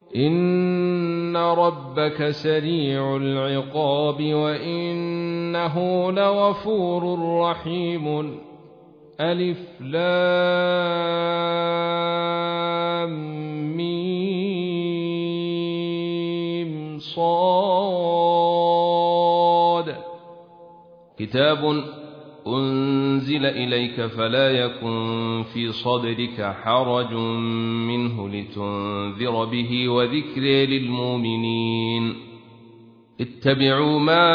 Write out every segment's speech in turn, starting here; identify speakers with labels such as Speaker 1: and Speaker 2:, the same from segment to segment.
Speaker 1: إن ربك سريع العقاب وإنه لغفور رحيم. ألف لام ميم صاد. كتاب أنزل إليك فلا يكن في صدرك حرج منه لتنذر به وذكر للمؤمنين. اتبعوا ما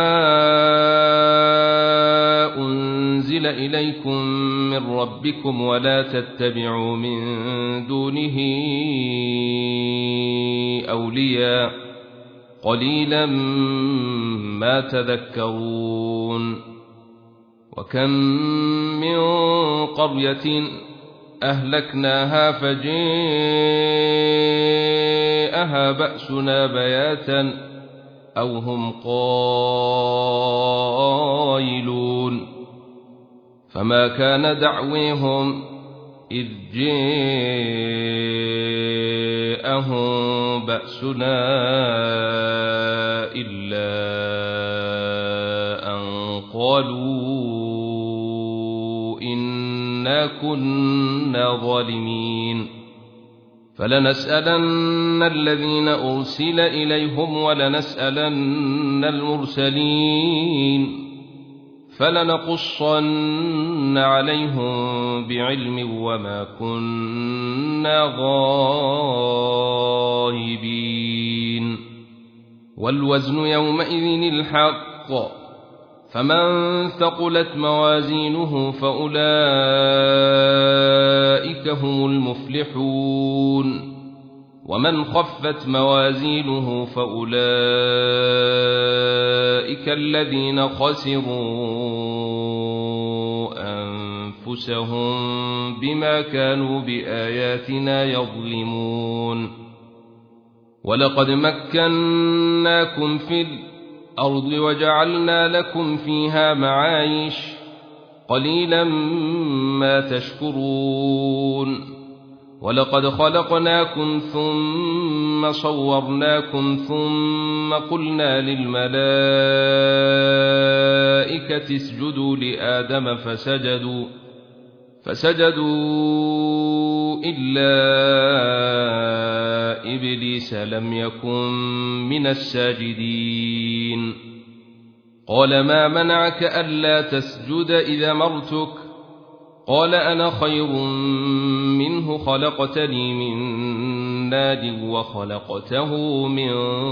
Speaker 1: أنزل إليكم من ربكم ولا تتبعوا من دونه أولياء قليلا ما تذكرون. وكم من قرية أهلكناها فجاءها بأسنا بياتا أو هم قائلون. فما كان دعويهم إذ جاءهم بأسنا إلا أن قالوا إنا كنا ظالمين. فلنسألن الذين أرسل إليهم ولنسألن المرسلين فلنقصن عليهم بعلم وما كنا غائبين. والوزن يومئذ الحق فمن ثقلت موازينه فأولئك هم المفلحون ومن خفت موازينه فأولئك الذين خسروا أنفسهم بما كانوا بآياتنا يظلمون. ولقد مكناكم في الأرض وجعلنا لكم فيها معايش قليلا ما تشكرون. ولقد خلقناكم ثم صورناكم ثم قلنا للملائكة اسجدوا لآدم فسجدوا إلا إبليس لم يكن من الساجدين. قال ما منعك ألا تسجد إذا أمرتك؟ قال أنا خير منه خلقتني من نار وخلقته من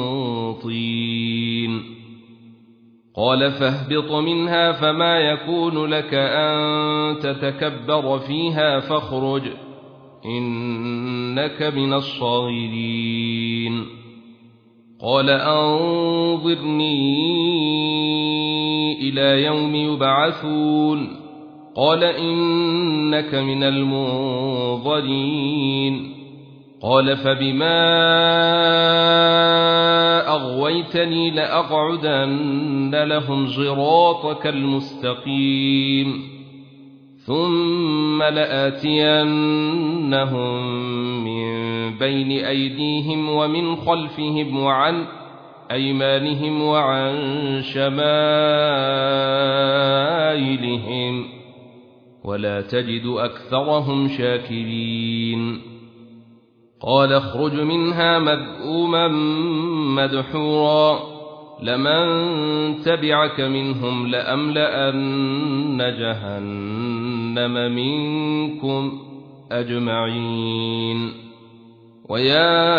Speaker 1: طين. قال فاهبط منها فما يكون لك أن تتكبر فيها فاخرج إنك من الصاغرين. قال أنظرني إلى يوم يبعثون. قال إنك من المنظرين. قال فبما أغويتني لأقعدن لهم صراطك المستقيم ثم لآتينهم من بين أيديهم ومن خلفهم وعن أيمانهم وعن شمائلهم ولا تجد أكثرهم شاكرين. قال اخرج منها مذءوما مدحورا لمن تبعك منهم لأملأن جهنم منكم أجمعين. ويا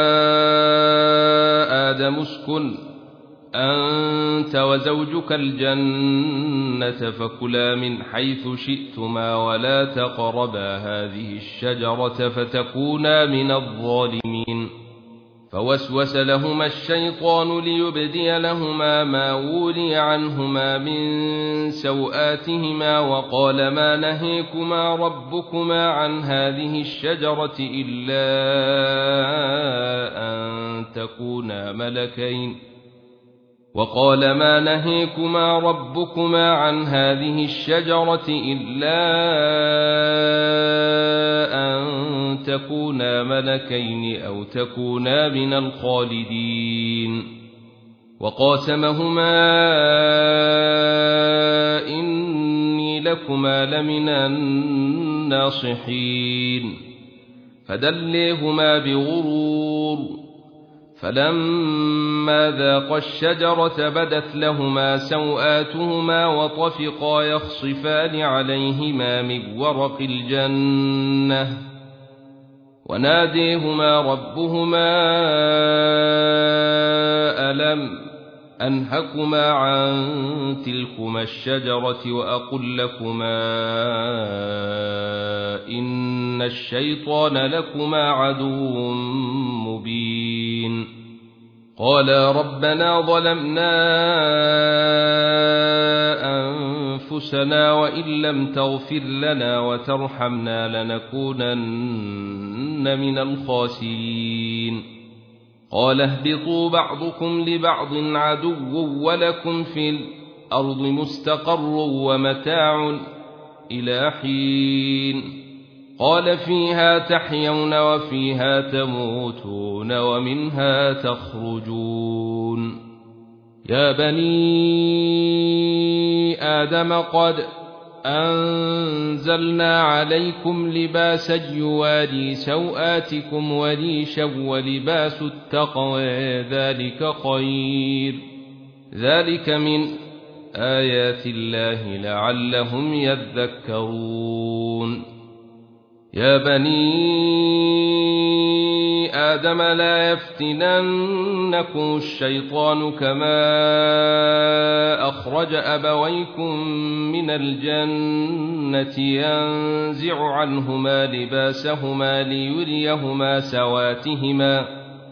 Speaker 1: آدم اسكن أنت وزوجك الجنة فكلا من حيث شئتما ولا تقربا هذه الشجرة فتكونا من الظالمين. فوسوس لهما الشيطان ليبدي لهما ما وري عنهما من سوآتهما وقال ما نهيكما ربكما عن هذه الشجرة إلا أن تكونا ملكين وقال ما نهيكما ربكما عن هذه الشجرة إلا أن تكونا ملكين أو تكونا من الخالدين وقاسمهما إني لكما لمن الناصحين فدليهما بغرور فلما ذاقا الشجرة بدت لهما سوآتهما وطفقا يخصفان عليهما من ورق الجنة وناديهما ربهما ألم أنهكما عن تلكما الشجرة وأقل لكما إن الشيطان لكما عدو مبين قالا ربنا ظلمنا أنفسنا وإن لم تغفر لنا وترحمنا لنكونن من الخاسرين قال اهبطوا بعضكم لبعض عدو ولكم في الأرض مستقر ومتاع إلى حين قال فيها تحيون وفيها تموتون ومنها تخرجون يا بني آدم قد أنزلنا عليكم لباسا يواري سوآتكم وريشا ولباس التقوى ذلك خير ذلك من آيات الله لعلهم يذكرون يا بني آدم لا يفتننكم الشيطان كما أخرج أبويكم من الجنة ينزع عنهما لباسهما ليريهما سواتهما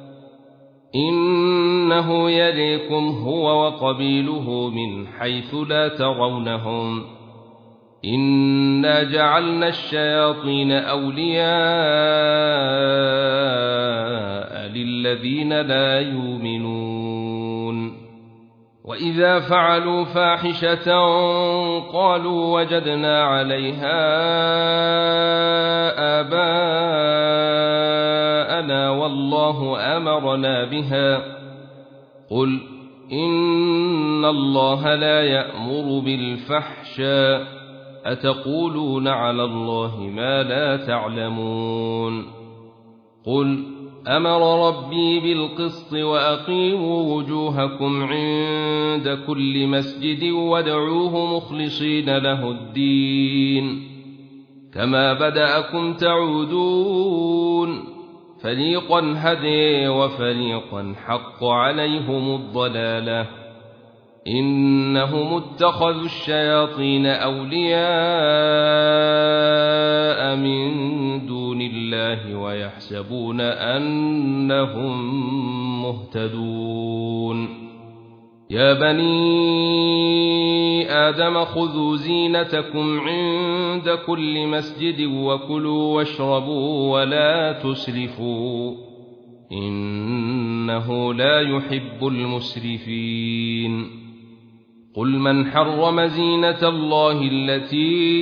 Speaker 1: إنه يريكم هو وقبيله من حيث لا ترونهم إنا جعلنا الشياطين أولياء للذين لا يؤمنون وإذا فعلوا فاحشة قالوا وجدنا عليها آباءنا والله أمرنا بها قل إن الله لا يأمر بالفحشاء أتقولون على الله ما لا تعلمون قل أمر ربي بالقسط وأقيموا وجوهكم عند كل مسجد وادعوه مخلصين له الدين كما بدأكم تعودون فريقا هدي وفريقا حق عليهم الضلالة إنهم اتخذوا الشياطين أولياء من دون الله ويحسبون أنهم مهتدون يا بني آدم خذوا زينتكم عند كل مسجد وكلوا واشربوا ولا تسرفوا إنه لا يحب المسرفين قل من حرم زينة الله التي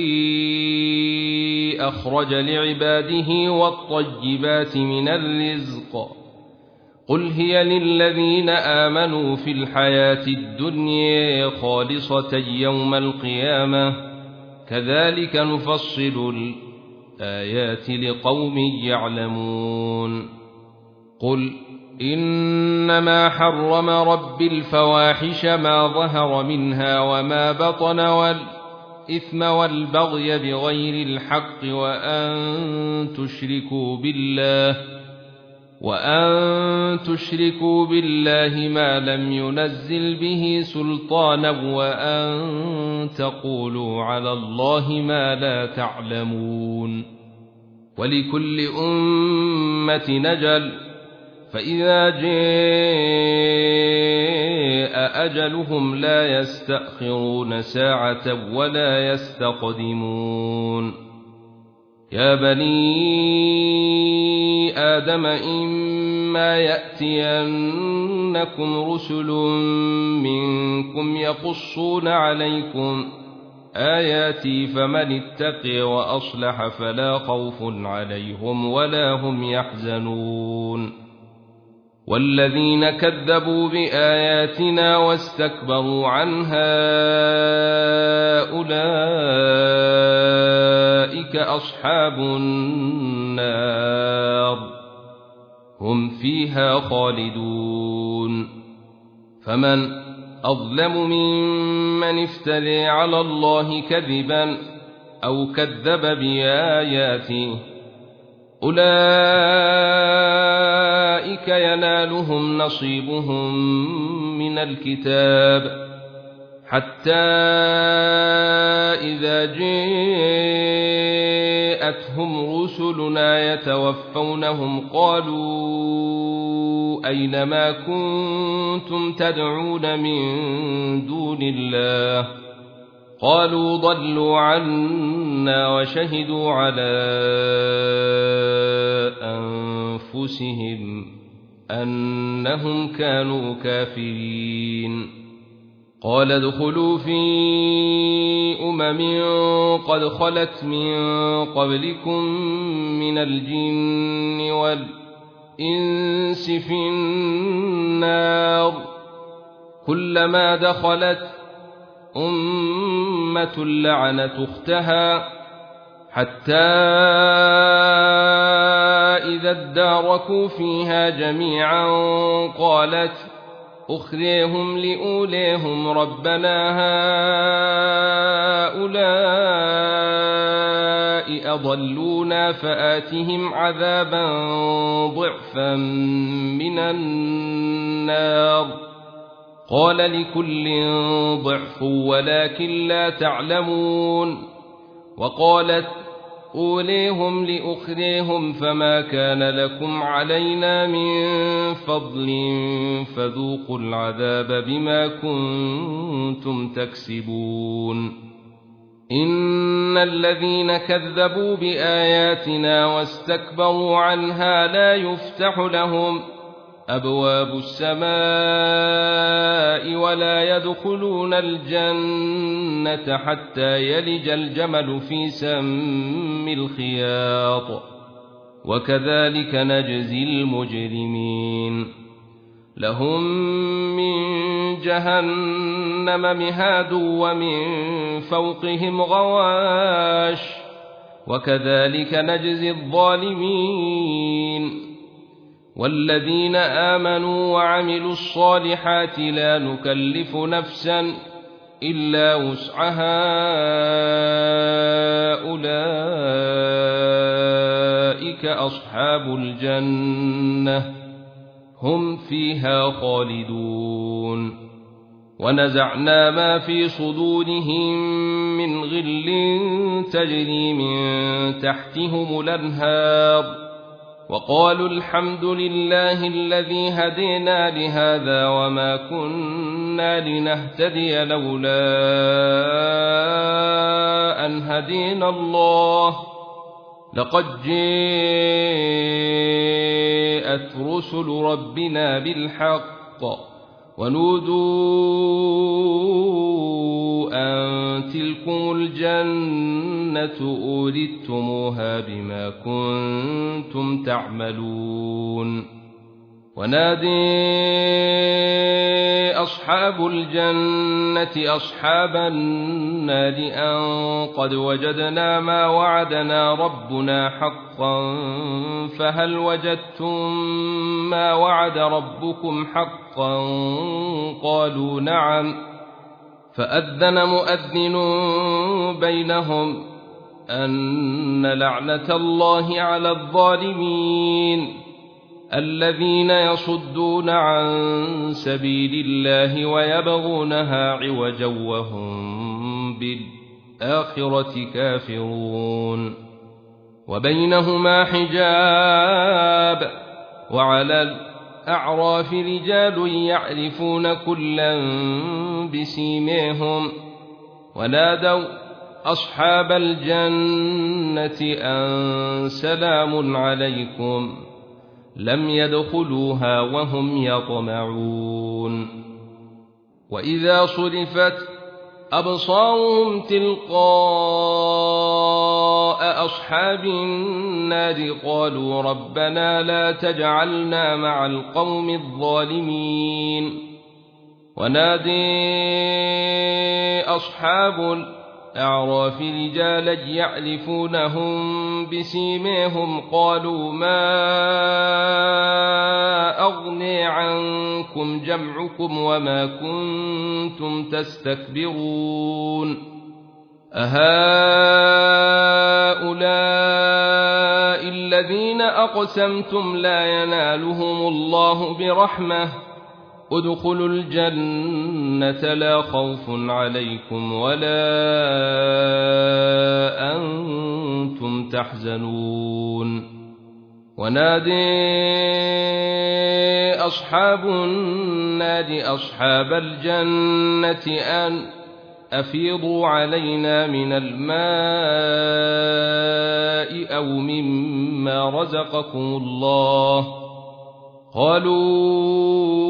Speaker 1: أخرج لعباده والطيبات من الرزق قل هي للذين آمنوا في الحياة الدنيا خالصة يوم القيامة كذلك نفصل الآيات لقوم يعلمون قل إنما حرم ربي الفواحش ما ظهر منها وما بطن والإثم والبغي بغير الحق وأن تشركوا بالله ما لم ينزل به سلطانا وأن تقولوا على الله ما لا تعلمون ولكل أمة نجل فإذا جاء أجلهم لا يستأخرون ساعة ولا يستقدمون يا بني آدم إما يأتينكم رسل منكم يقصون عليكم آياتي فمن اتقي وأصلح فلا خوف عليهم ولا هم يحزنون والذين كذبوا بآياتنا واستكبروا عنها أولئك أصحاب النار هم فيها خالدون فمن أظلم ممن افترى على الله كذبا أو كذب بآياته أولئك ينالهم نصيبهم من الكتاب حتى إذا جاءتهم رسلنا يتوفونهم قالوا أين ما كنتم تدعون من دون الله قالوا ضلوا عنا وشهدوا على أنفسهم أنهم كانوا كافرين قال ادخلوا في قد خلت من قبلكم من الجن والإنس في النار كلما دخلت أمة لعنت أختها حتى إذا اداركوا فيها جميعا قالت أخريهم لأوليهم ربنا هؤلاء أضلونا فآتهم عذابا ضعفا من النار قال لكل ضعف ولكن لا تعلمون وقالت أوليهم لأخريهم فما كان لكم علينا من فضل فذوقوا العذاب بما كنتم تكسبون إن الذين كذبوا بآياتنا واستكبروا عنها لا يفتح لهم أبواب السماء ولا يدخلون الجنة حتى يلج الجمل في سم الخياط وكذلك نجزي المجرمين لهم من جهنم مهاد ومن فوقهم غواش وكذلك نجزي الظالمين والذين آمنوا وعملوا الصالحات لا نكلف نفسا إلا وسعها أولئك أصحاب الجنة هم فيها خالدون ونزعنا ما في صدورهم من غل تجري من تحتهم الأنهار وقالوا الحمد لله الذي هدينا لهذا وما كنا لنهتدي لولا أن هدينا الله لقد جاءت رسل ربنا بالحق ونودوا أن تلكم الجنة أورثتموها بما كنتم تعملون ونادي أصحاب الجنة أصحاب النار أن قد وجدنا ما وعدنا ربنا حقا فهل وجدتم ما وعد ربكم حقا قالوا نعم فأذن مؤذن بينهم أن لعنة الله على الظالمين الذين يصدون عن سبيل الله ويبغونها عوجا وهم بالآخرة كافرون وبينهما حجاب وعلى الأعراف رجال يعرفون كلا بسيماهم ونادوا أصحاب الجنة أن سلام عليكم لم يدخلوها وهم يطمعون وإذا صرفت أبصارهم تلقاء أصحاب النار قالوا ربنا لا تجعلنا مع القوم الظالمين ونادي أصحاب الأعراف رجالا يعرفونهم بسيماهم قالوا ما أغني عنكم جمعكم وما كنتم تستكبرون أهؤلاء الذين أقسمتم لا ينالهم الله برحمة ادخلوا الجنة لا خوف عليكم ولا أنتم تحزنون ونادي أصحاب النار أصحاب الجنة أن أفيضوا علينا من الماء أو مما رزقكم الله قالوا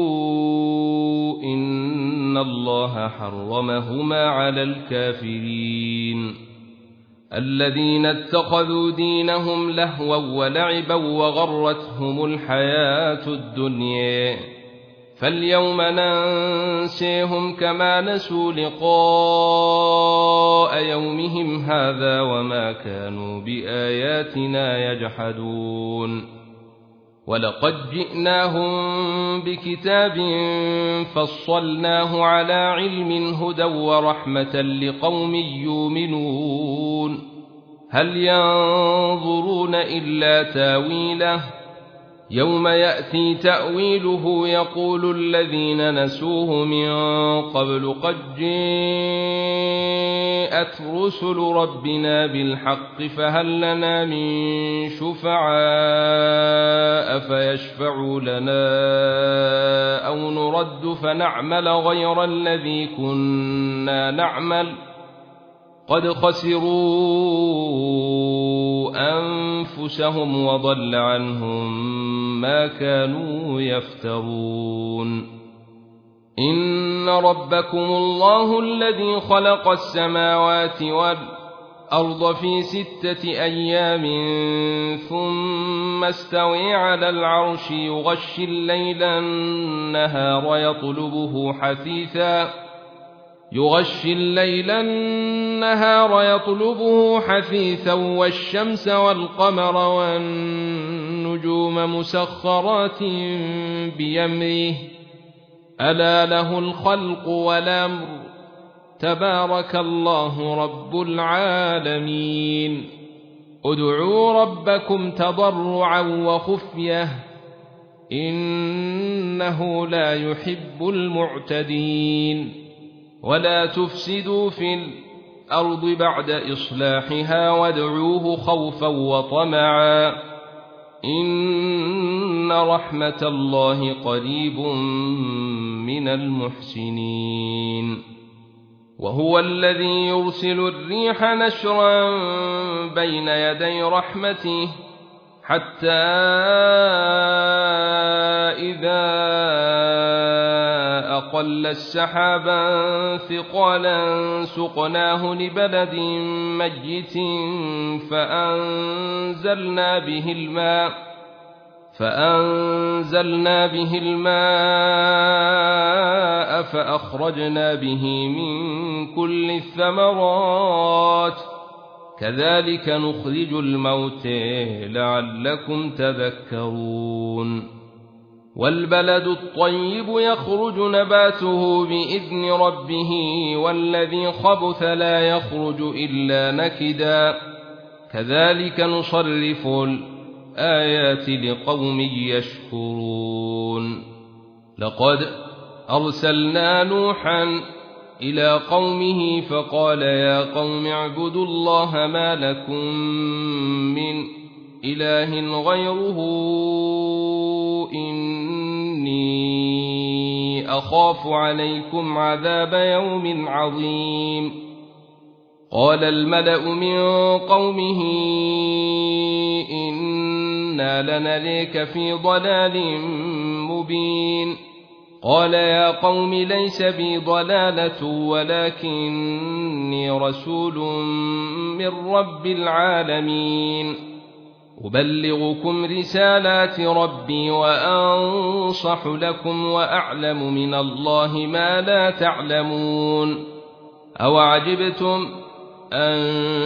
Speaker 1: إن الله حرمهما على الكافرين الذين اتخذوا دينهم لهوا ولعبا وغرتهم الحياة الدنيا فاليوم ننسيهم كما نسوا لقاء يومهم هذا وما كانوا بآياتنا يجحدون ولقد جئناهم بكتاب فصلناه على علم هدى ورحمة لقوم يؤمنون هل ينظرون إلا تاويله يوم يأتي تأويله يقول الذين نسوه من قبل قد جاءت رسل ربنا بالحق فهل لنا من شفعاء فيشفعوا لنا أو نرد فنعمل غير الذي كنا نعمل قد خسروا أنفسهم وضل عنهم ما كانوا يفترون إن ربكم الله الذي خلق السماوات والأرض في 6 أيام ثم استوى على العرش يغشي الليل النهار يطلبه حثيثا والشمس والقمر والنجوم مسخرات بأمره ألا له الخلق والأمر تبارك الله رب العالمين ادعوا ربكم تضرعا وخفية إنه لا يحب المعتدين ولا تفسدوا في الأرض بعد إصلاحها وادعوه خوفا وطمعا إن رحمة الله قريب من المحسنين وهو الذي يرسل الريح نشرا بين يدي رحمته حتى إذا أقل السحابا ثقالا سقناه لبلد ميت فأنزلنا به الماء فأخرجنا به من كل الثمرات كذلك نخرج الموتى لعلكم تذكرون والبلد الطيب يخرج نباته بإذن ربه والذي خبث لا يخرج إلا نكدا كذلك نصرف الآيات لقوم يشكرون لقد أرسلنا نوحا إلى قومه فقال يا قوم اعبدوا الله ما لكم من إله غيره إني أخاف عليكم عذاب يوم عظيم قال الملأ من قومه إنا لنريك في ضلال مبين قال يا قوم ليس بي ضلالة ولكني رسول من رب العالمين أبلغكم رسالات ربي وأنصح لكم وأعلم من الله ما لا تعلمون أوعجبتم أن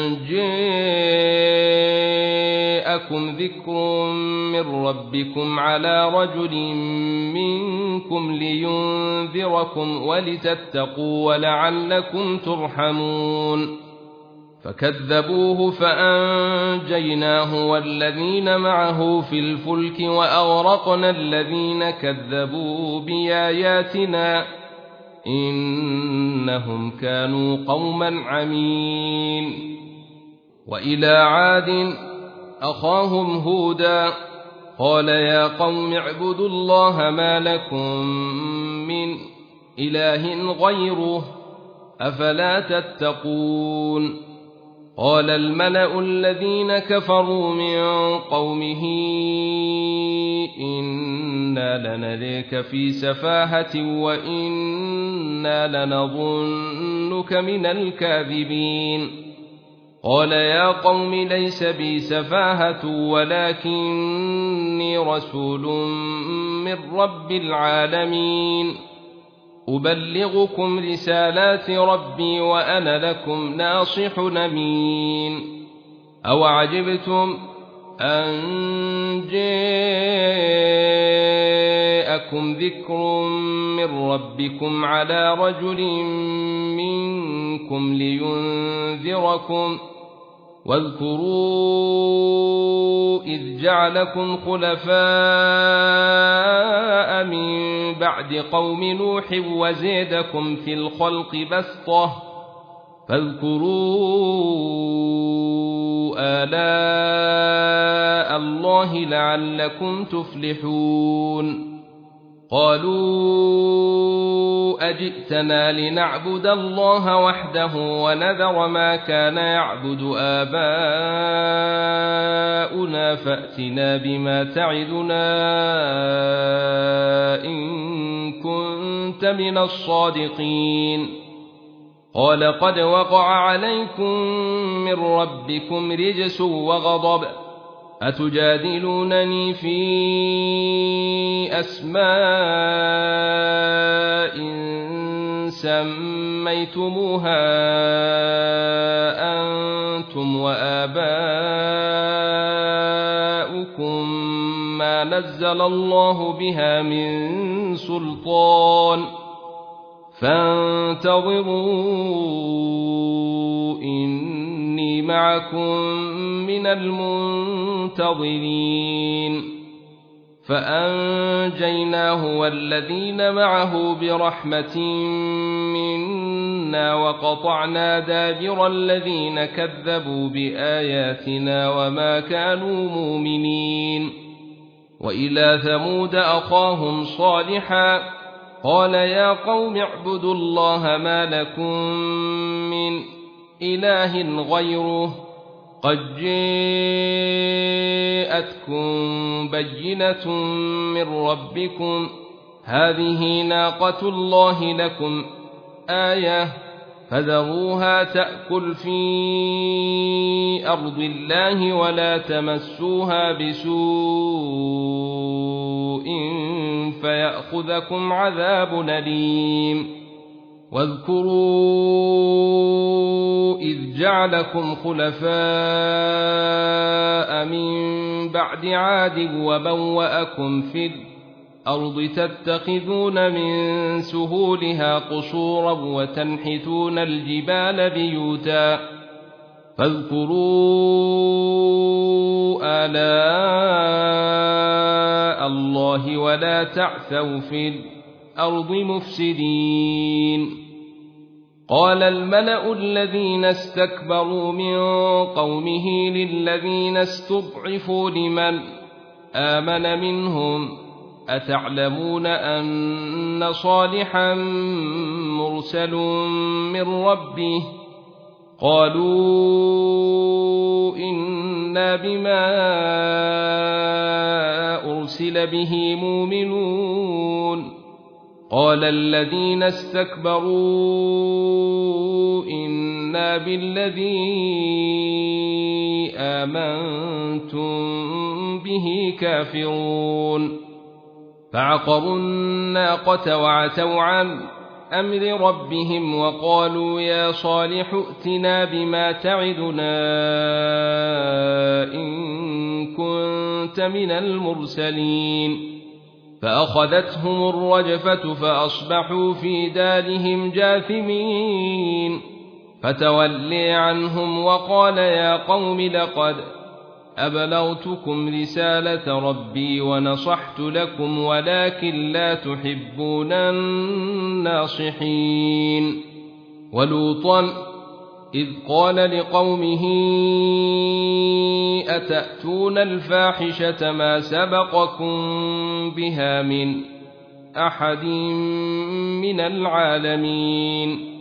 Speaker 1: جاءكم ذكر من ربكم على رجل منكم لينذركم ولتتقوا ولعلكم ترحمون فكذبوه فأنجيناه والذين معه في الفلك وأغرقنا الذين كذبوا بآياتنا إنهم كانوا قوما عمين وإلى عاد أخاهم هودا قال يا قوم اعبدوا الله ما لكم من إله غيره أفلا تتقون قال الملأ الذين كفروا من قومه إنا لنريك في سفاهة وإنا لنظنك من الكاذبين قال يا قوم ليس بي سفاهة ولكني رسول من رب العالمين أبلغكم رسالات ربي وأنا لكم ناصح أمين أوعجبتم أن جاءكم ذكر من ربكم على رجل منكم لينذركم واذكروا إذ جعلكم خلفاء من بعد قوم نوح وزيدكم في الخلق بسطة فاذكروا آلاء الله لعلكم تفلحون قالوا أجئتنا لنعبد الله وحده ونذر ما كان يعبد آباؤنا فأتنا بما تعدنا إن كنت من الصادقين قال قد وقع عليكم من ربكم رجس وغضب أتجادلونني في أسماء سميتموها أنتم وآباؤكم ما نزل الله بها من سلطان فانتظروا إني معكم من المنتظرين فأنجيناه والذين معه برحمة منا وقطعنا دابر الذين كذبوا بآياتنا وما كانوا مؤمنين وإلى ثمود أخاهم صالحا قال يا قوم اعبدوا الله ما لكم من إله غيره قد جاءتكم بينة من ربكم هذه ناقة الله لكم آية فذروها تأكل في أرض الله ولا تمسوها بسوء فيأخذكم عذاب أليم واذكروا إذ جعلكم خلفاء من بعد عاد وبوأكم في الأرض تتخذون من سهولها قصورا وتنحتون الجبال بيوتا فاذكروا آلاء الله ولا تعثوا في الأرض مفسدين قال الملأ الذين استكبروا من قومه للذين استضعفوا لمن آمن منهم أتعلمون أن صالحا مرسل من ربه قالوا إنا بما أرسل به مؤمنون قال الذين استكبروا إنا بالذي آمنتم به كافرون فعقروا الناقة وعتوا عن أمر ربهم وقالوا يا صالح ائتنا بما تعدنا إن كنت من المرسلين فأخذتهم الرجفة فأصبحوا في دارهم جاثمين فتولي عنهم وقال يا قوم لقد أبلغتكم رسالة ربي ونصحت لكم ولكن لا تحبون الناصحين ولوطا إذ قال لقومه أتأتون الفاحشة ما سبقكم بها من أحد من العالمين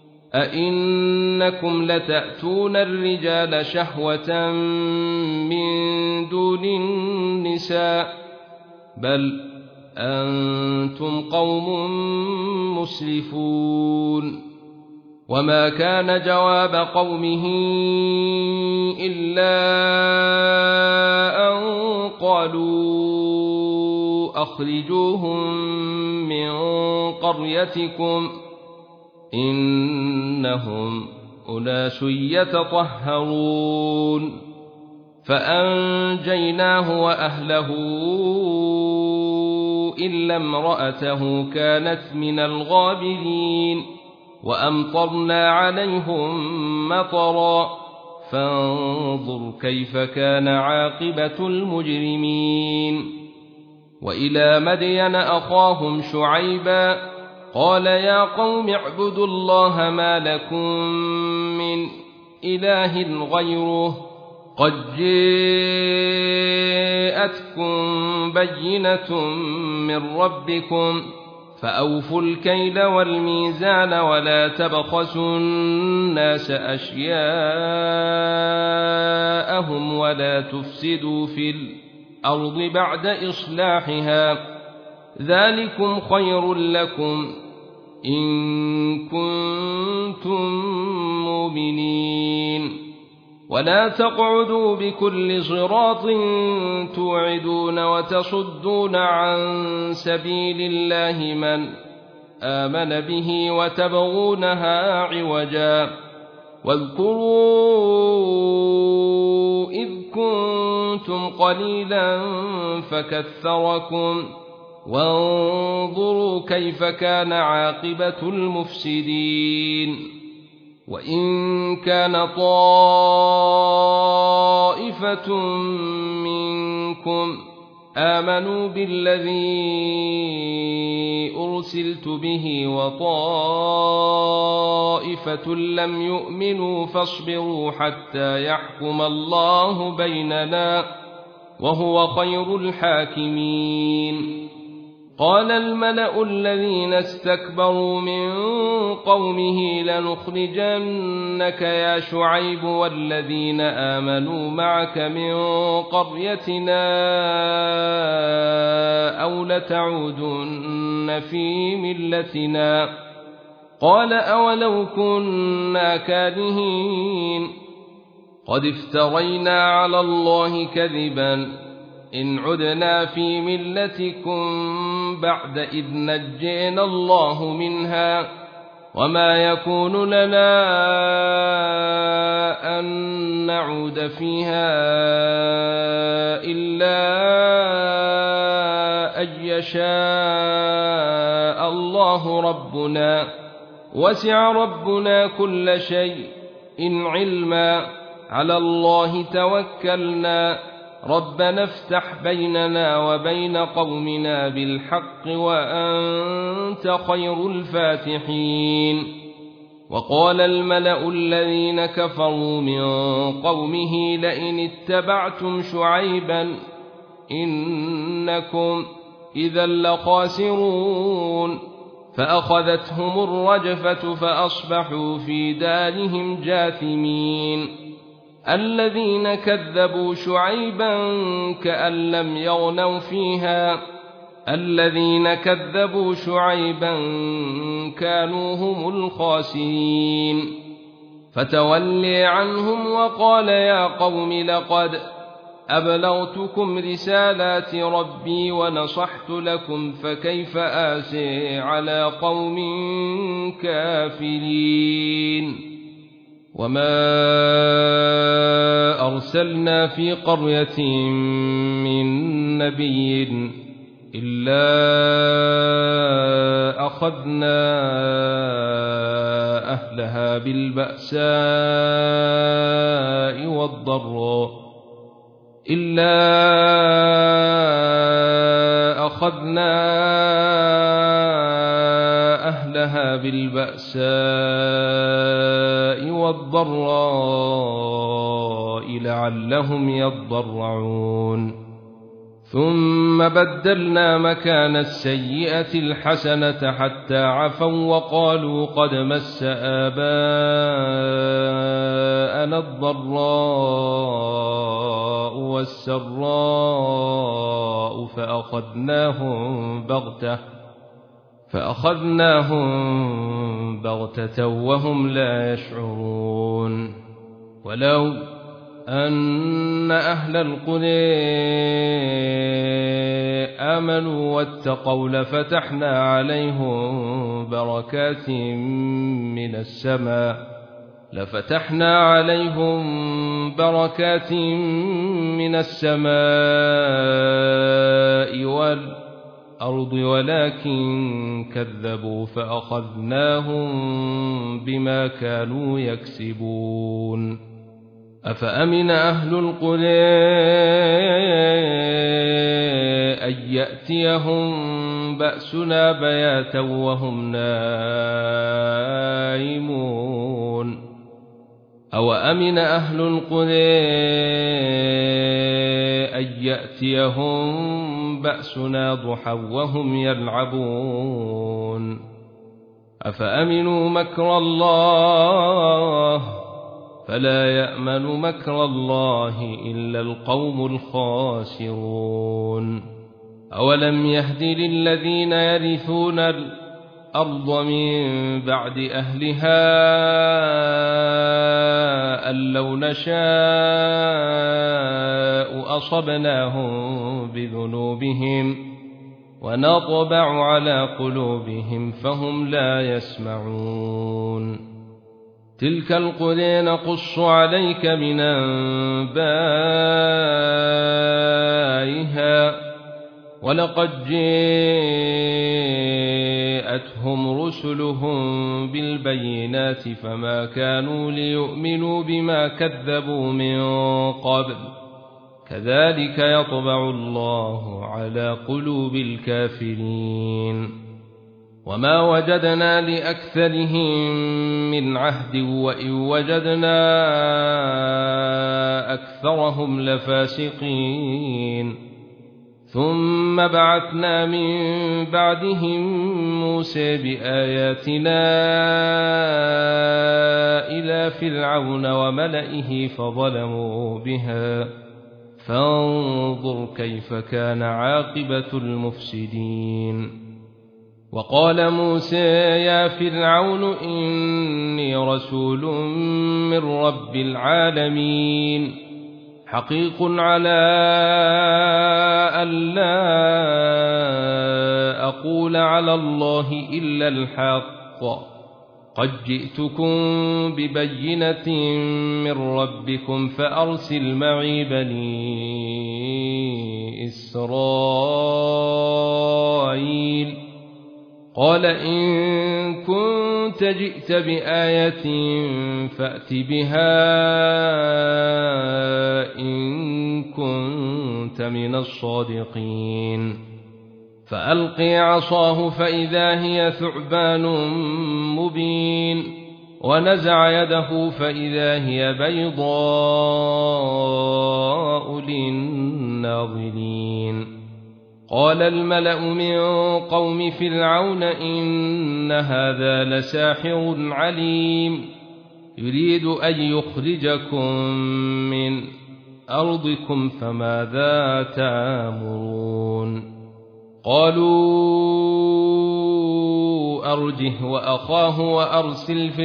Speaker 1: أئنكم لتأتون الرجال شهوة من دون النساء بل أنتم قوم مسرفون وما كان جواب قومه إلا أن قالوا أخرجوهم من قريتكم إنهم أناس يتطهرون فأنجيناه وأهله إلا امرأته كانت من الغابرين وأمطرنا عليهم مطرا فانظر كيف كان عاقبة المجرمين وإلى مدين أخاهم شعيبا قال يا قوم اعبدوا الله ما لكم من إله غيره قد جاءتكم بينة من ربكم فأوفوا الكيل والميزان ولا تبخسوا الناس أشياءهم ولا تفسدوا في الأرض بعد إصلاحها ذلكم خير لكم إن كنتم مؤمنين ولا تقعدوا بكل صراط توعدون وتصدون عن سبيل الله من آمن به وتبغونها عوجا واذكروا إذ كنتم قليلا فكثركم وانظروا كيف كان عاقبة المفسدين وإن كان طائفة منكم آمنوا بالذي أرسلت به وطائفة لم يؤمنوا فاصبروا حتى يحكم الله بيننا وهو خير الحاكمين قال الملأ الذين استكبروا من قومه لنخرجنك يا شعيب والذين آمنوا معك من قريتنا أو لتعودن في ملتنا قال أولو كنا كارهين قد افترينا على الله كذبا إن عدنا في ملتكم بعد إذ نجينا الله منها وما يكون لنا أن نعود فيها إلا أن يشاء الله ربنا وسع ربنا كل شيء إن علما على الله توكلنا ربنا افتح بيننا وبين قومنا بالحق وأنت خير الفاتحين وقال الملأ الذين كفروا من قومه لئن اتبعتم شعيبا إنكم إذا لخاسرون فأخذتهم الرجفة فأصبحوا في دارهم جاثمين الذين كذبوا شعيبا كأن لم يغنوا فيها الذين كذبوا شعيبا كانوا هم الخاسرين فتولي عنهم وقال يا قوم لقد أبلغتكم رسالات ربي ونصحت لكم فكيف آسي على قوم كافرين وما أرسلنا في قرية من نبي إلا أخذنا أهلها بالبأساء والضراء لعلهم يضرعون ثم بدلنا مكان السيئة الحسنة حتى عفوا وقالوا قد مس آباءنا الضراء والسراء فأخذناهم بغتة وهم لا يشعرون ولو أن أهل القرى آمنوا واتقوا لفتحنا عليهم بركات من السماء والأرض ولكن كذبوا فأخذناهم بما كانوا يكسبون أفأمن أهل القرى أن يأتيهم بأسنا بياتا وهم نائمون أوأمن أهل القرى أن يأتيهم بأسنا ضحى وهم يلعبون أفأمنوا مكر الله فلا يأمن مكر الله إلا القوم الخاسرون أولم يهد للذين يرثون الأرض من بعد أهلها أن لو نشاء أصبناهم بذنوبهم ونطبع على قلوبهم فهم لا يسمعون تلك القرى نقص عليك من أنبائها ولقد جاءتهم رسلهم بالبينات فما كانوا ليؤمنوا بما كذبوا من قبل كذلك يطبع الله على قلوب الكافرين وما وجدنا لأكثرهم من عهد وإن وجدنا أكثرهم لفاسقين ثم بعثنا من بعدهم موسى بآياتنا إلى فرعون وملئه فظلموا بها فانظر كيف كان عاقبة المفسدين وقال موسى يا فرعون إني رسول من رب العالمين حقيق على ألا أقول على الله إلا الحق قد جئتكم ببينة من ربكم فأرسل معي بني إسرائيل قال إن كنت جئت بآية فأت بها إن كنت من الصادقين فألقي عصاه فإذا هي ثعبان مبين ونزع يده فإذا هي بيضاء للناظرين قال الملأ من قوم فرعون إن هذا لساحر عليم يريد أن يخرجكم من أرضكم فماذا تأمرون قالوا أرجه وأخاه وأرسل في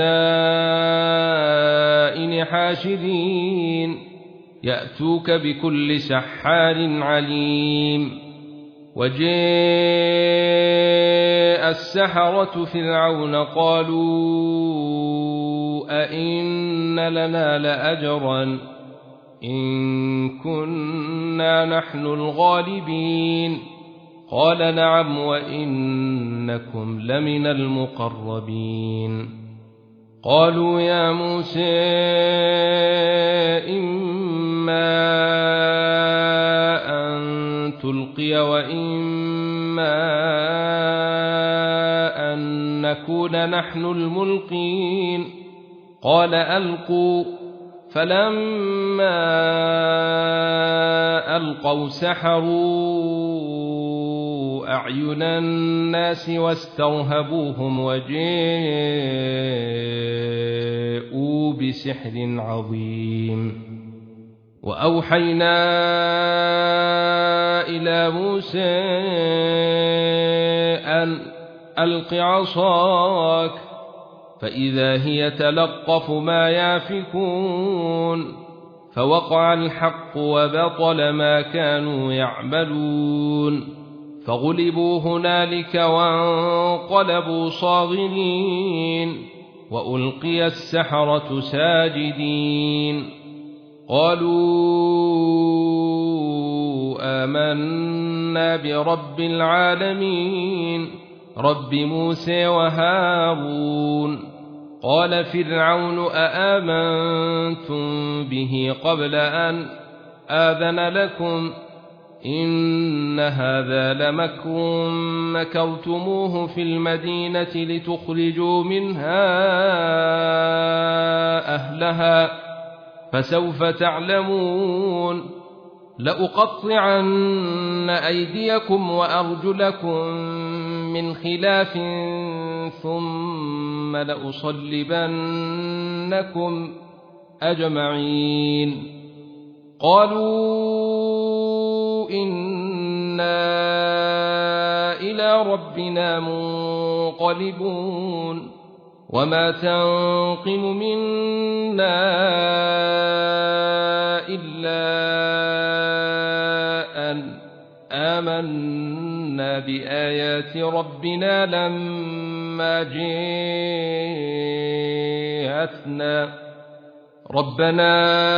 Speaker 1: المدائن حاشرين يأتوك بكل سحار عليم. وجاء السحرة فرعون قالوا أئن لنا لأجرا إن كنا نحن الغالبين قال نعم وإنكم لمن المقربين. قالوا يا موسى إما أن تلقي وإما أن نكون نحن الملقين قال ألقوا. فلما ألقوا سحروا أعين الناس واسترهبوهم وجاءوا بسحر عظيم. وأوحينا إلى موسى أن ألق عصاك فإذا هي تلقف ما يافكون فوقع الحق وبطل ما كانوا يعملون فغلبوا هنالك وانقلبوا صاغرين وألقي السحرة ساجدين قالوا آمنا برب العالمين رب موسى وهارون. قال فرعون أآمنتم به قبل أن آذن لكم إن هذا لمكر مكرتموه في المدينة لتخرجوا منها أهلها فسوف تعلمون. لأقطعن أيديكم وأرجلكم من خلاف ثم لأصلبنكم أجمعين. قالوا إنا إلى ربنا منقلبون وما تنقم منا إلا أن آمنا بآيات ربنا لما جاءتنا ربنا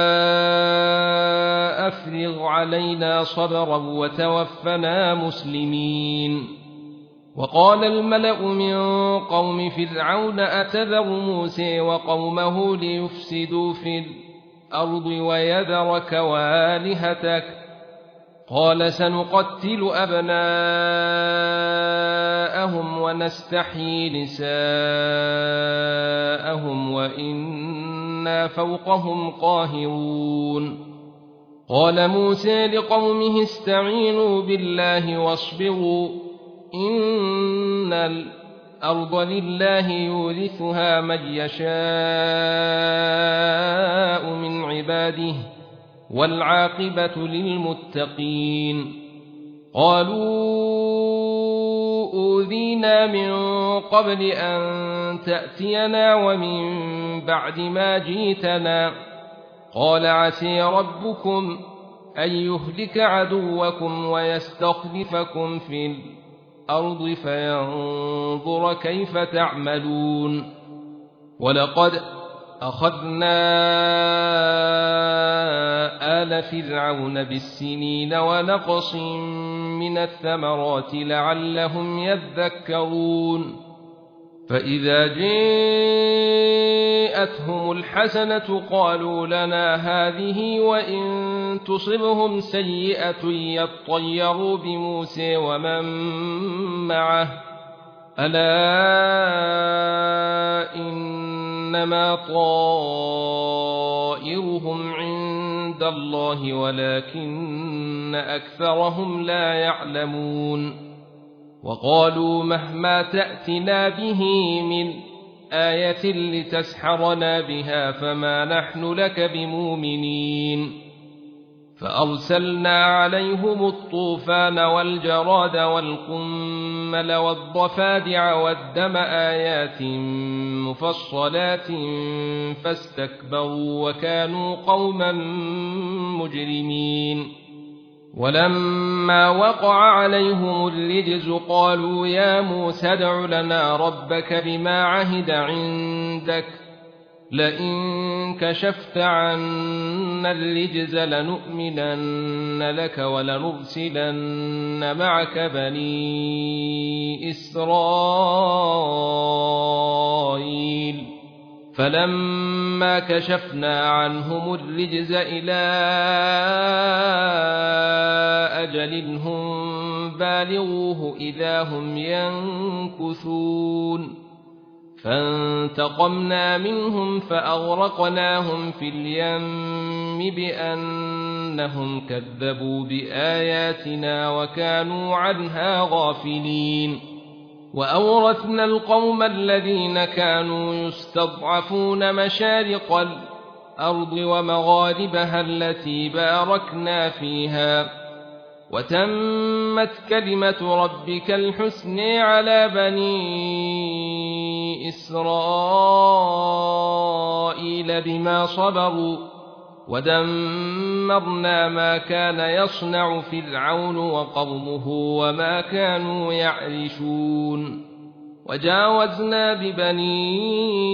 Speaker 1: أفرغ علينا صبرا وتوفنا مسلمين. وقال الملأ من قوم فرعون أتذر موسى وقومه ليفسدوا في الأرض ويذرك وآلهتك قال سنقتل أبناءهم ونستحيي نساءهم وإنا فوقهم قاهرون. قال موسى لقومه استعينوا بالله واصبروا إن الأرض لله يورثها من يشاء من عباده والعاقبة للمتقين. قالوا أوذينا من قبل أن تأتينا ومن بعد ما جئتنا قال عسى ربكم أن يهلك عدوكم ويستخلفكم في الأرض فينظر كيف تعملون. ولقد أخذنا آل فرعون بالسنين ونقص من الثمرات لعلهم يذكرون. فإذا جاءتهم الحسنة قالوا لنا هذه وإن تصبهم سيئة يطيروا بموسى ومن معه ألا إنما طائرهم عند الله ولكن أكثرهم لا يعلمون. وقالوا مهما تأتنا به من آية لتسحرنا بها فما نحن لك بمؤمنين. فأرسلنا عليهم الطوفان والجراد والقمل والضفادع والدم آيات مفصلات فاستكبروا وكانوا قوما مجرمين. ولما وقع عليهم الرجز قالوا يا موسى ادع لنا ربك بما عهد عندك لئن كشفت عنا الرجز لنؤمنن لك ولنرسلن معك بني إسرائيل. فلما كشفنا عنهم الرجز إلى أجل هم بالغوه إذا هم ينكثون فانتقمنا منهم فأغرقناهم في اليم بأنهم كذبوا بآياتنا وكانوا عنها غافلين. وأورثنا القوم الذين كانوا يستضعفون مشارق الأرض ومغاربها التي باركنا فيها وتمت كلمة ربك الحسن على بني إسرائيل بما صبروا ودمرنا ما كان يصنع فرعون وقومه وما كانوا يعرشون. وجاوزنا ببني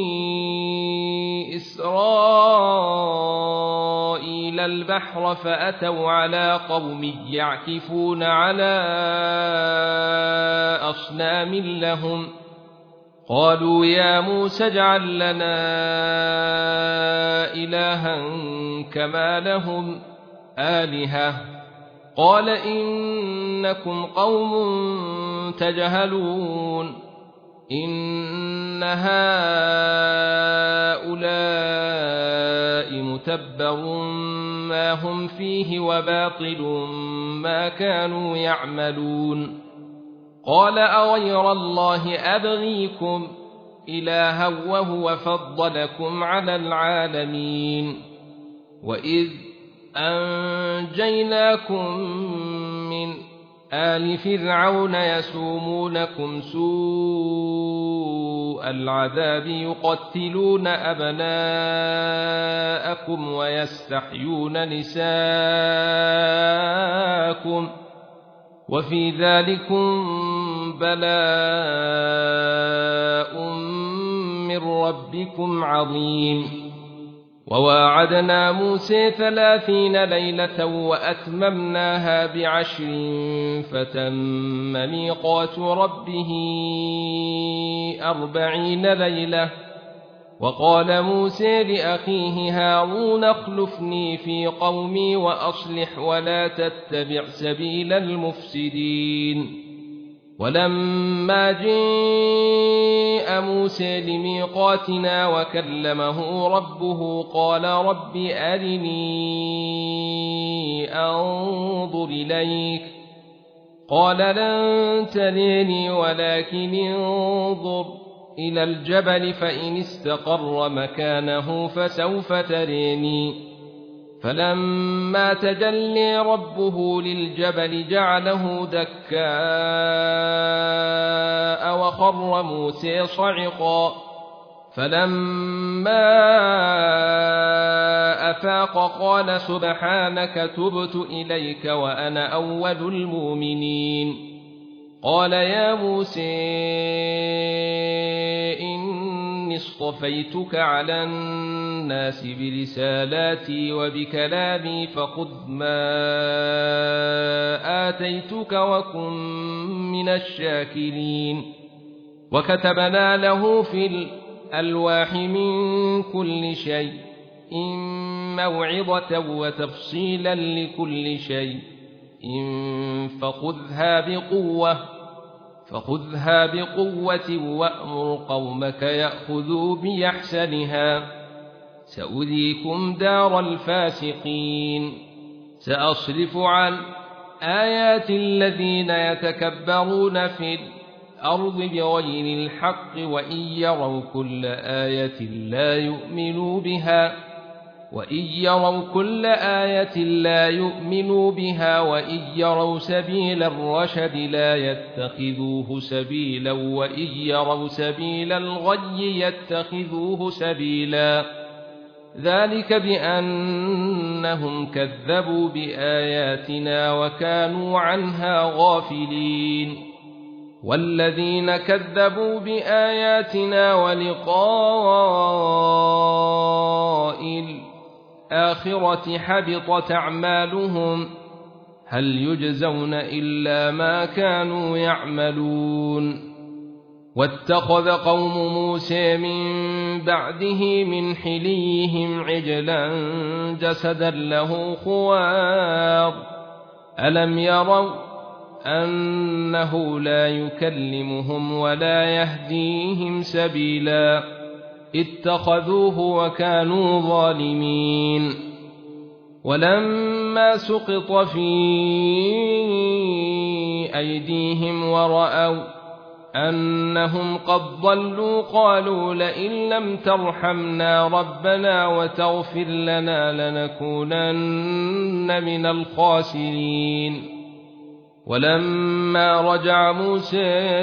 Speaker 1: إسرائيل البحر فأتوا على قوم يعكفون على أصنام لهم قالوا يا موسى اجعل لنا إلها كما لهم آلهة قال إنكم قوم تجهلون إن هؤلاء متبر ما هم فيه وباطل ما كانوا يعملون. قال أغير الله أبغيكم إلها وهو فضلكم على العالمين وإذ أنجيناكم من آل فرعون يسومونكم سوء العذاب يقتلون أبناءكم ويستحيون نساءكم وفي ذلكم بلاء من ربكم عظيم. وواعدنا موسى 30 ليلة وأتممناها ب10 فتم ميقات ربه 40 ليلة. وقال موسى لأخيه هارون اخلفني في قومي وأصلح ولا تتبع سبيل المفسدين. ولما جاء موسى لميقاتنا وكلمه ربه قال رب أرني أنظر إليك قال لن تريني ولكن انظر إلى الجبل فإن استقر مكانه فسوف تريني. فلما تجلى ربه للجبل جعله دكاء وخر موسى صعقا. فلما أفاق قال سبحانك تبت إليك وأنا أول المؤمنين. قال يا موسى إني اصطفيتك على الناس برسالاتي وبكلامي فخذ ما آتيتك وكن من الشاكرين. وكتبنا له في الألواح من كل شيء موعظة وتفصيلا لكل شيء فخذها بقوة وأمر قومك يأخذوا بأحسنها سأريكم دار الفاسقين. سأصرف عن آيات الذين يتكبرون في الأرض بغير الحق وإن يروا كل آية لا يؤمنوا بها وإن يروا كل آية لا يؤمنوا بها وإن يروا سبيل الرشد لا يتخذوه سبيلا وإن يروا سبيل الغي يتخذوه سبيلا ذلك بأنهم كذبوا بآياتنا وكانوا عنها غافلين والذين كذبوا بآياتنا ولقاء الآخرة حبطت أعمالهم هل يجزون إلا ما كانوا يعملون واتخذ قوم موسى من بعده من حليهم عجلا جسدا له خوار ألم يروا أنه لا يكلمهم ولا يهديهم سبيلا اتخذوه وكانوا ظالمين ولما سقط في أيديهم ورأوا أنهم قد ضلوا قالوا لئن لم ترحمنا ربنا وتغفر لنا لنكونن من الخاسرين ولما رجع موسى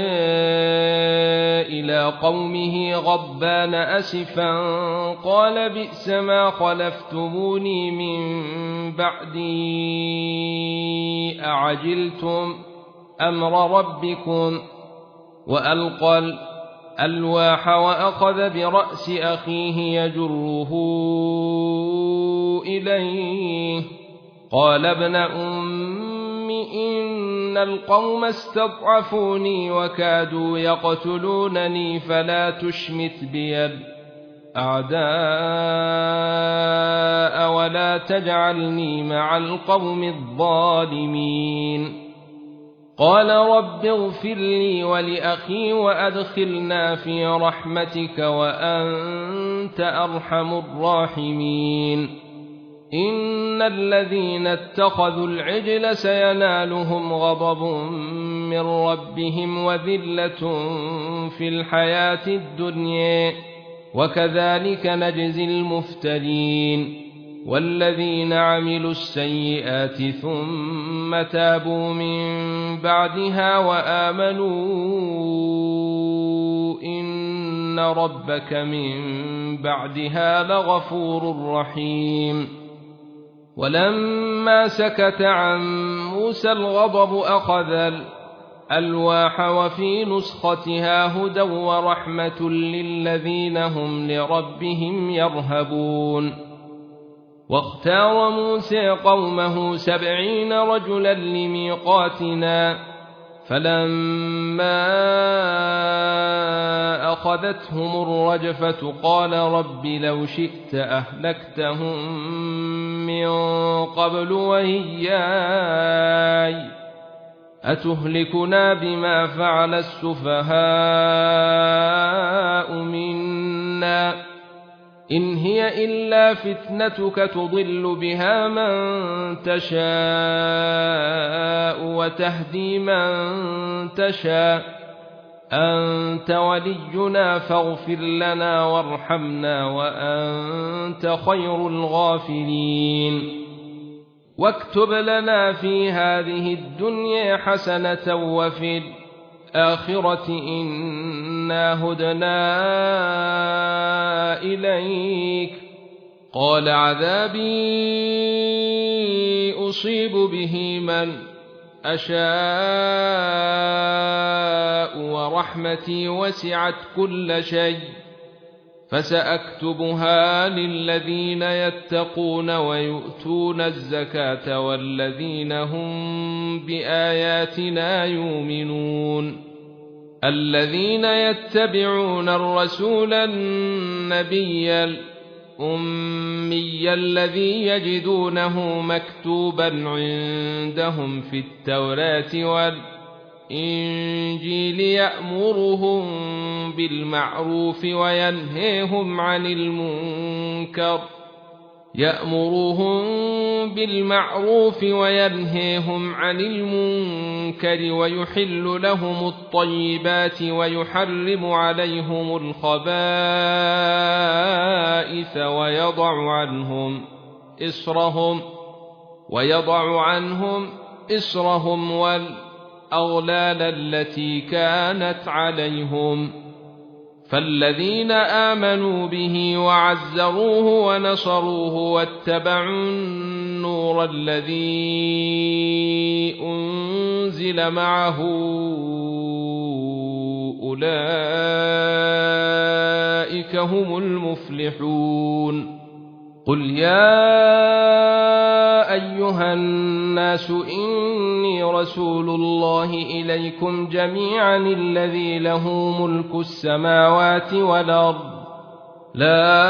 Speaker 1: إلى قومه غضبان أسفا قال بئس ما خلفتموني من بعدي أعجلتم أمر ربكم وألقى الألواح وأخذ برأس أخيه يجره إليه قال ابن أم إن القوم استضعفوني وكادوا يقتلونني فلا تشمت بي الأعداء ولا تجعلني مع القوم الظالمين قال رب اغفر لي ولأخي وأدخلنا في رحمتك وأنت أرحم الراحمين إن الذين اتخذوا العجل سينالهم غضب من ربهم وذلة في الحياة الدنيا وكذلك نجزي المفترين والذين عملوا السيئات ثم تابوا من بعدها وآمنوا إن ربك من بعدها لغفور رحيم ولما سكت عن موسى الغضب أخذ الألواح وفي نسختها هدى ورحمة للذين هم لربهم يرهبون واختار موسى قومه 70 رجلا لميقاتنا فلما أخذتهم الرجفة قال رب لو شئت أهلكتهم من قبل وإياي أتهلكنا بما فعل السفهاء منا إن هي إلا فتنتك تضل بها من تشاء وتهدي من تشاء أنت ولينا فاغفر لنا وارحمنا وأنت خير الغافرين واكتب لنا في هذه الدنيا حسنة وفي الآخرة إنا هدنا إليك قال عذابي أصيب به من أشاء ورحمتي وسعت كل شيء فسأكتبها للذين يتقون ويؤتون الزكاة والذين هم بآياتنا يؤمنون الذين يتبعون الرسول النبي الأمي الذي يجدونه مكتوبا عندهم في التوراة والإنجيل يأمرهم بالمعروف وينهيهم عن المنكر يأمرهم بالمعروف وينهيهم عن المنكر ويحل لهم الطيبات ويحرم عليهم الخبائث ويضع عنهم إصرهم والأغلال التي كانت عليهم. فالذين آمنوا به وعزروه ونصروه واتبعوا النور الذي أنزل معه أولئك هم المفلحون. قل يا أيها الناس إني رسول الله إليكم جميعا الذي له ملك السماوات والأرض لا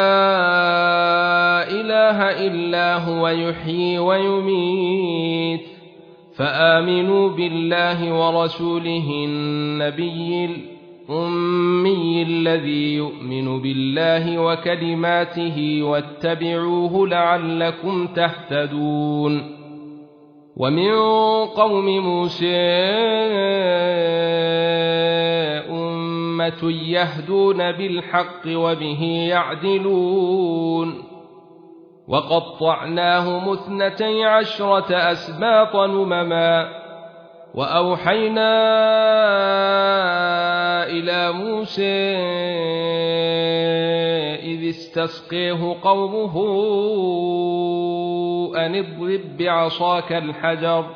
Speaker 1: إله إلا هو يحيي ويميت فآمنوا بالله ورسوله النبي الأمي الذي يؤمن بالله وكلماته واتبعوه لعلكم تهتدون. ومن قوم موسى أمة يهدون بالحق وبه يعدلون. وقطعناهم 12 أسباطا أمما وأوحينا إلى موسى إذ استسقيه قومه أن اضرب بعصاك الحجر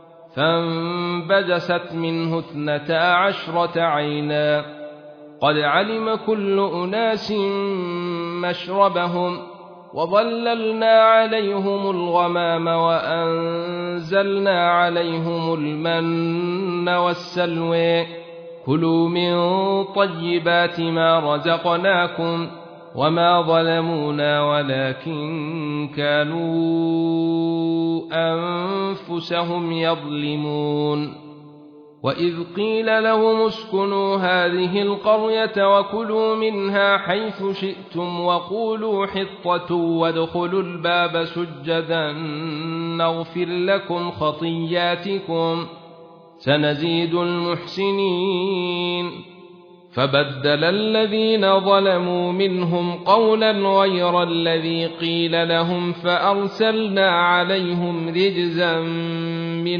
Speaker 1: فانبجست منه 12 عينا قد علم كل أناس مشربهم وظللنا عليهم الغمام وأنزلنا عليهم المن والسلوى كلوا من طيبات ما رزقناكم وما ظلمونا ولكن كانوا أنفسهم يظلمون. وإذ قيل لهم اسكنوا هذه القرية وكلوا منها حيث شئتم وقولوا حطة وادخلوا الباب سجدا نغفر لكم خطياتكم سنزيد المحسنين. فبدل الذين ظلموا منهم قولا غير الذي قيل لهم فأرسلنا عليهم رجزا من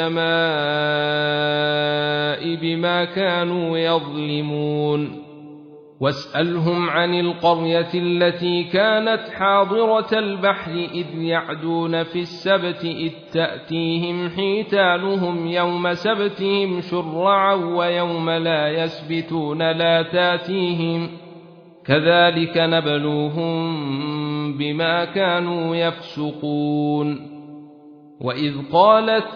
Speaker 1: السماء بما كانوا يظلمون. واسألهم عن القرية التي كانت حاضرة البحر إذ يعدون في السبت إذ تأتيهم حيتانهم يوم سبتهم شرعا ويوم لا يسبتون لا تأتيهم كذلك نبلوهم بما كانوا يفسقون. وإذ قالت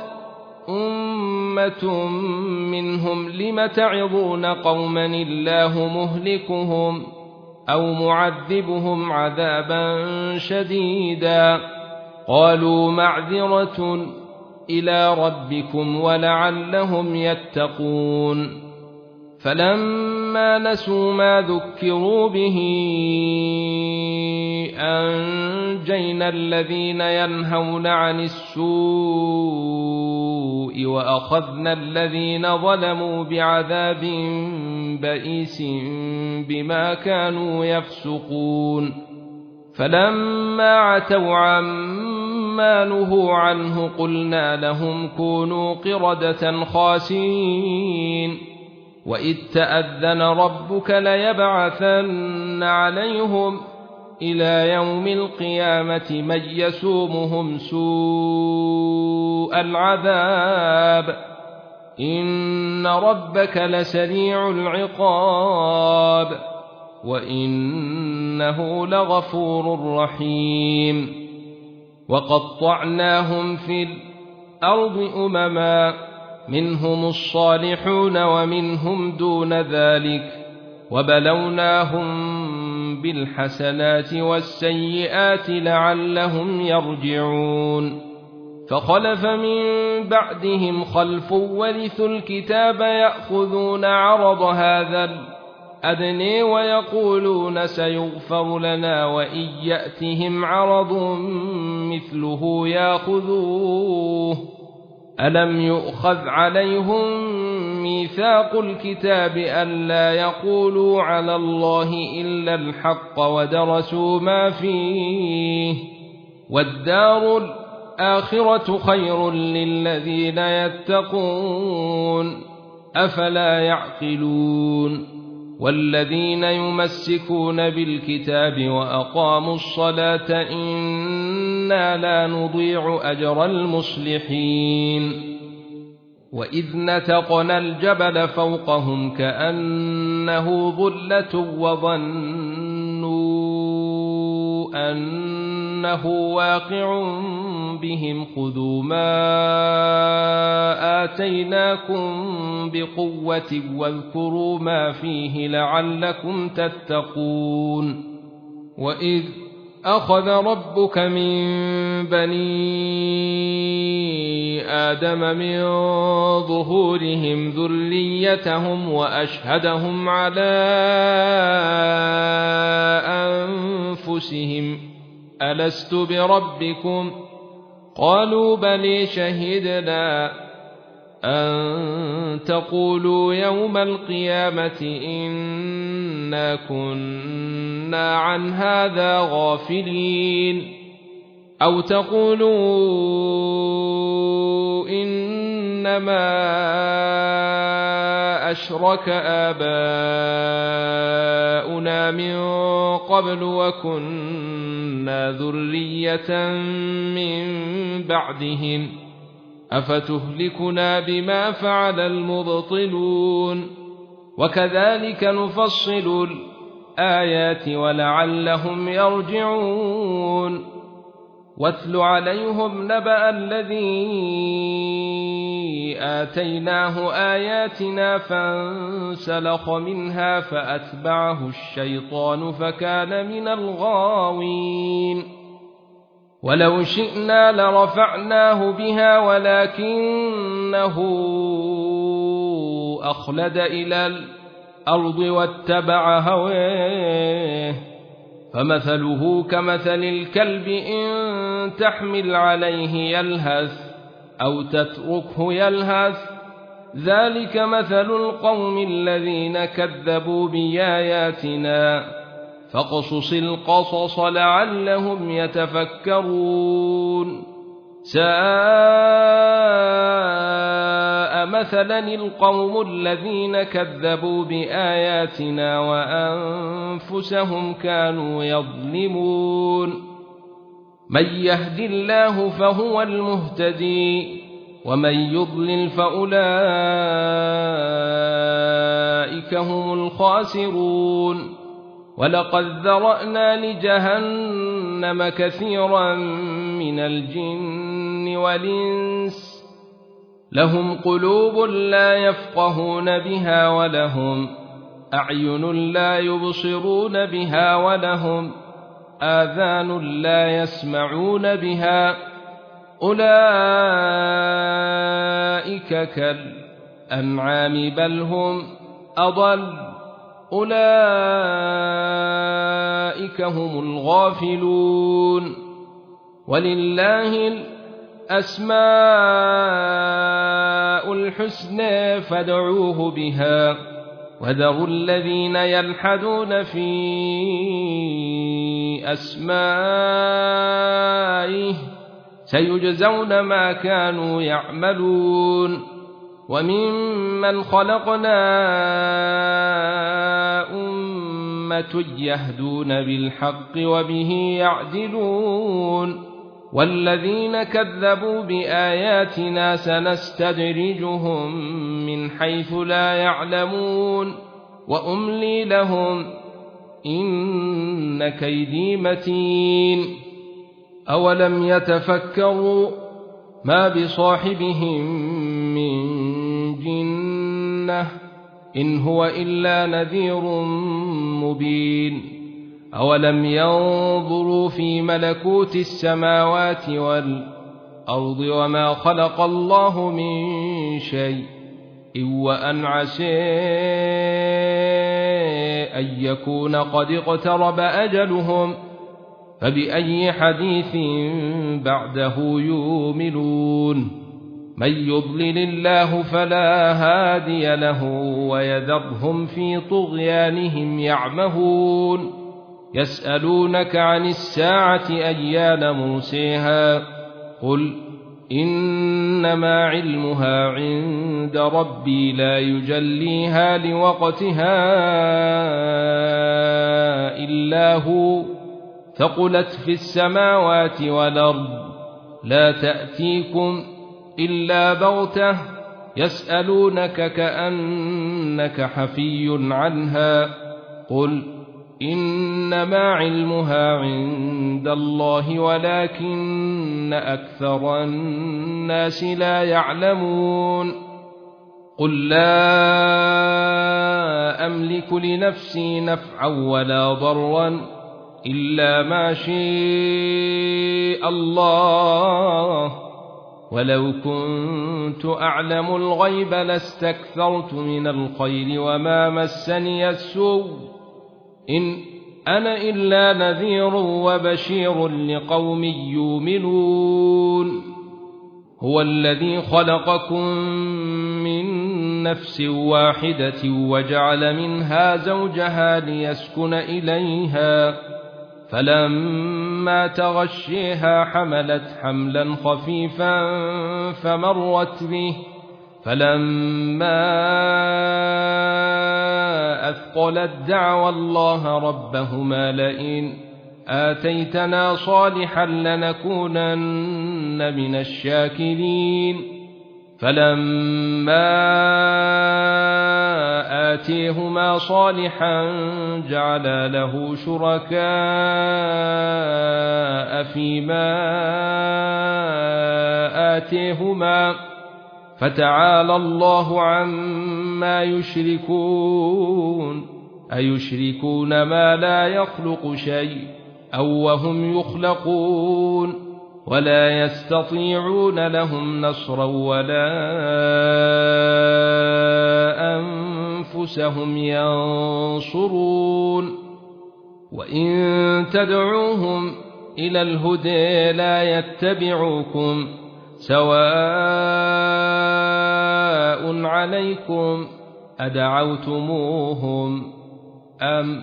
Speaker 1: أمة منهم لم تعظون قوما الله مهلكهم أو معذبهم عذابا شديدا قالوا معذرة إلى ربكم ولعلهم يتقون. فلما نسوا ما ذكروا به أنجينا الذين ينهون عن السوء وأخذنا الذين ظلموا بعذاب بئيس بما كانوا يفسقون. فلما عتوا عما نهوا عنه قلنا لهم كونوا قردة خاسئين. وإذ تأذن ربك ليبعثن عليهم إلى يوم القيامة من يسومهم سوء العذاب إن ربك لسريع العقاب وإنه لغفور رحيم. وقطعناهم في الأرض أمما منهم الصالحون ومنهم دون ذلك وبلوناهم بالحسنات والسيئات لعلهم يرجعون. فخلف من بعدهم خلف ورثوا الكتاب يأخذون عرض هذا أدنى ويقولون سيغفر لنا وإن يأتهم عرض مثله ياخذوه ألم يؤخذ عليهم ميثاق الكتاب ألا يقولوا على الله إلا الحق ودرسوا ما فيه والدار الآخرة خير للذين يتقون أفلا يعقلون والذين يمسكون بالكتاب وأقاموا الصلاة إنا لا نضيع أجر المصلحين وإذ نتقنا الجبل فوقهم كأنه ظلة وظنوا أنه واقع بهم خذوا ما آتيناكم بقوة واذكروا ما فيه لعلكم تتقون وإذ أخذ ربك من بني آدم من ظهورهم ذريتهم وأشهدهم على أنفسهم ألست بربكم قالوا بلى شهدنا أن تقولوا يوم القيامة إنا كنا عن هذا غافلين أو تقولوا إنما أشرك آباؤنا من قبل وكنا ذرية من بعدهم أفتهلكنا بما فعل المبطلون وكذلك نفصل الآيات ولعلهم يرجعون واتل عليهم نبأ الذي آتيناه آياتنا فانسلخ منها فأتبعه الشيطان فكان من الغاوين ولو شئنا لرفعناه بها ولكنه أخلد إلى الأرض واتبع هواه فمثله كمثل الكلب إن تحمل عليه يلهث أو تتركه يلهث ذلك مثل القوم الذين كذبوا بآياتنا فاقصص القصص لعلهم يتفكرون ساء مثلا القوم الذين كذبوا بآياتنا وأنفسهم كانوا يظلمون من يهد الله فهو المهتدي ومن يضلل فأولئك هم الخاسرون ولقد ذرأنا لجهنم كثيرا من الجن والإنس لهم قلوب لا يفقهون بها ولهم أعين لا يبصرون بها ولهم آذان لا يسمعون بها أولئك كالأنعام بل هم أضل أولئك هم الغافلون ولله الأسماء الحسنى فادعوه بها وذروا الذين يلحدون في أسمائه سيجزون ما كانوا يعملون وممن خلقنا أمة يهدون بالحق وبه يعدلون والذين كذبوا بآياتنا سنستدرجهم من حيث لا يعلمون وأملي لهم إن كيدي متين أولم يتفكروا ما بصاحبهم من جنة إن هو إلا نذير مبين أولم ينظروا في ملكوت السماوات والأرض وما خلق الله من شيء وأن عسى أن يكون قد اقترب أجلهم فبأي حديث بعده يؤمنون من يضلل الله فلا هادي له ويذرهم في طغيانهم يعمهون يسألونك عن الساعة أيان مرسيها قل إنما علمها عند ربي لا يجليها لوقتها إلا هو ثقلت في السماوات والأرض لا تأتيكم إلا بغتة يسألونك كأنك حفي عنها قل إنما علمها عند الله ولكن أكثر الناس لا يعلمون قل لا أملك لنفسي نفعا ولا ضرا إلا ما شاء الله ولو كنت أعلم الغيب لاستكثرت من الخير وما مسني السوء إن أنا إلا نذير وبشير لقوم يؤمنون هو الذي خلقكم من نفس واحدة وجعل منها زوجها ليسكن إليها فلما تغشيها حملت حملا خفيفا فمرت به فلما أثقلت دعوى الله ربهما لئن آتيتنا صالحا لنكونن من الشاكرين فلما آتيهما صالحا جعلا له شركاء فيما آتيهما فتعالى الله عما يشركون أيشركون ما لا يخلق شيء أو وهم يخلقون ولا يستطيعون لهم نصرا ولا أنفسهم ينصرون وإن تدعوهم إلى الهدى لا يتبعوكم سواء عليكم أدعوتموهم أم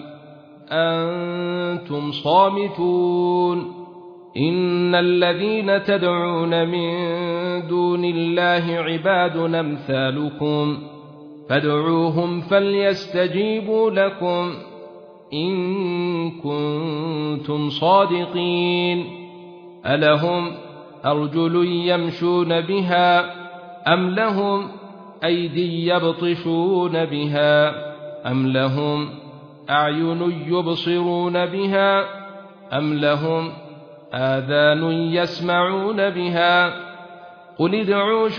Speaker 1: أنتم صامتون إن الذين تدعون من دون الله عباد أمثالكم فادعوهم فليستجيبوا لكم إن كنتم صادقين ألهم أرجل يمشون بها أم لهم أيدي يبطشون بها أم لهم أعين يبصرون بها أم لهم آذان يسمعون بها قل ادعوا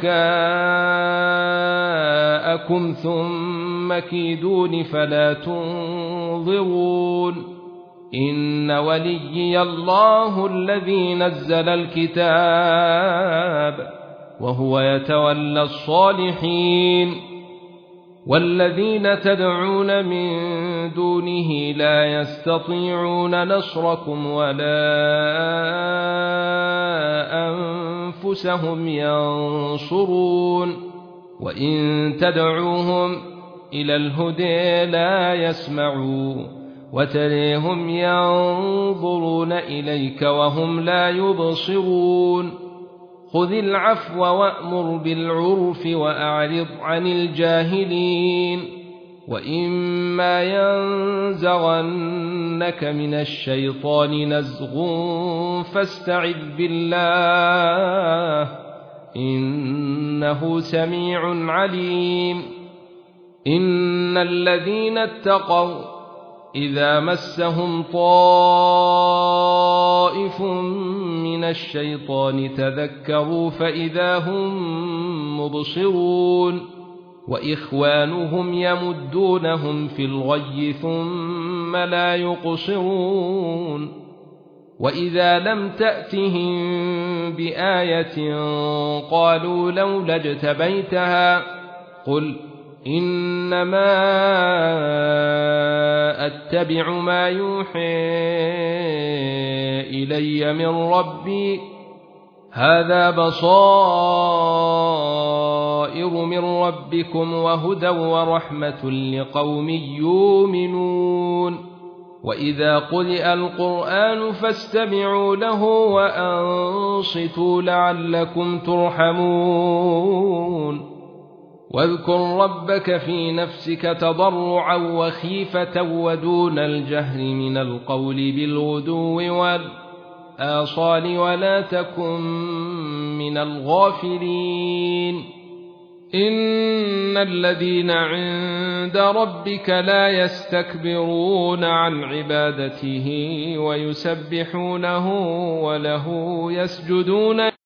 Speaker 1: شركاءكم ثم كيدون فلا تنظرون إن وليي الله الذي نزل الكتاب وهو يتولى الصالحين والذين تدعون من دونه لا يستطيعون نصركم ولا أنفسهم ينصرون وإن تدعوهم إلى الهدى لا يسمعوا وتريهم ينظرون إليك وهم لا يبصرون خذ العفو وأمر بالعرف وأعرض عن الجاهلين وإما ينزغنك من الشيطان نزغ فاستعذ بالله إنه سميع عليم إن الذين اتقوا إذا مسهم طائف من الشيطان تذكروا فإذا هم مبصرون وإخوانهم يمدونهم في الغي ثم لا يقصرون وإذا لم تأتهم بآية قالوا لولا اجتبيتها قل إنما أتبع ما يوحى إلي من ربي هذا بصائر من ربكم وهدى ورحمة لقوم يؤمنون وإذا قرئ القرآن فاستمعوا له وأنصتوا لعلكم ترحمون واذكر ربك في نفسك تضرعا وخيفة ودون الجهر من القول بالغدو والآصال ولا تكن من الغافلين إن الذين عند ربك لا يستكبرون عن عبادته ويسبحونه وله يسجدون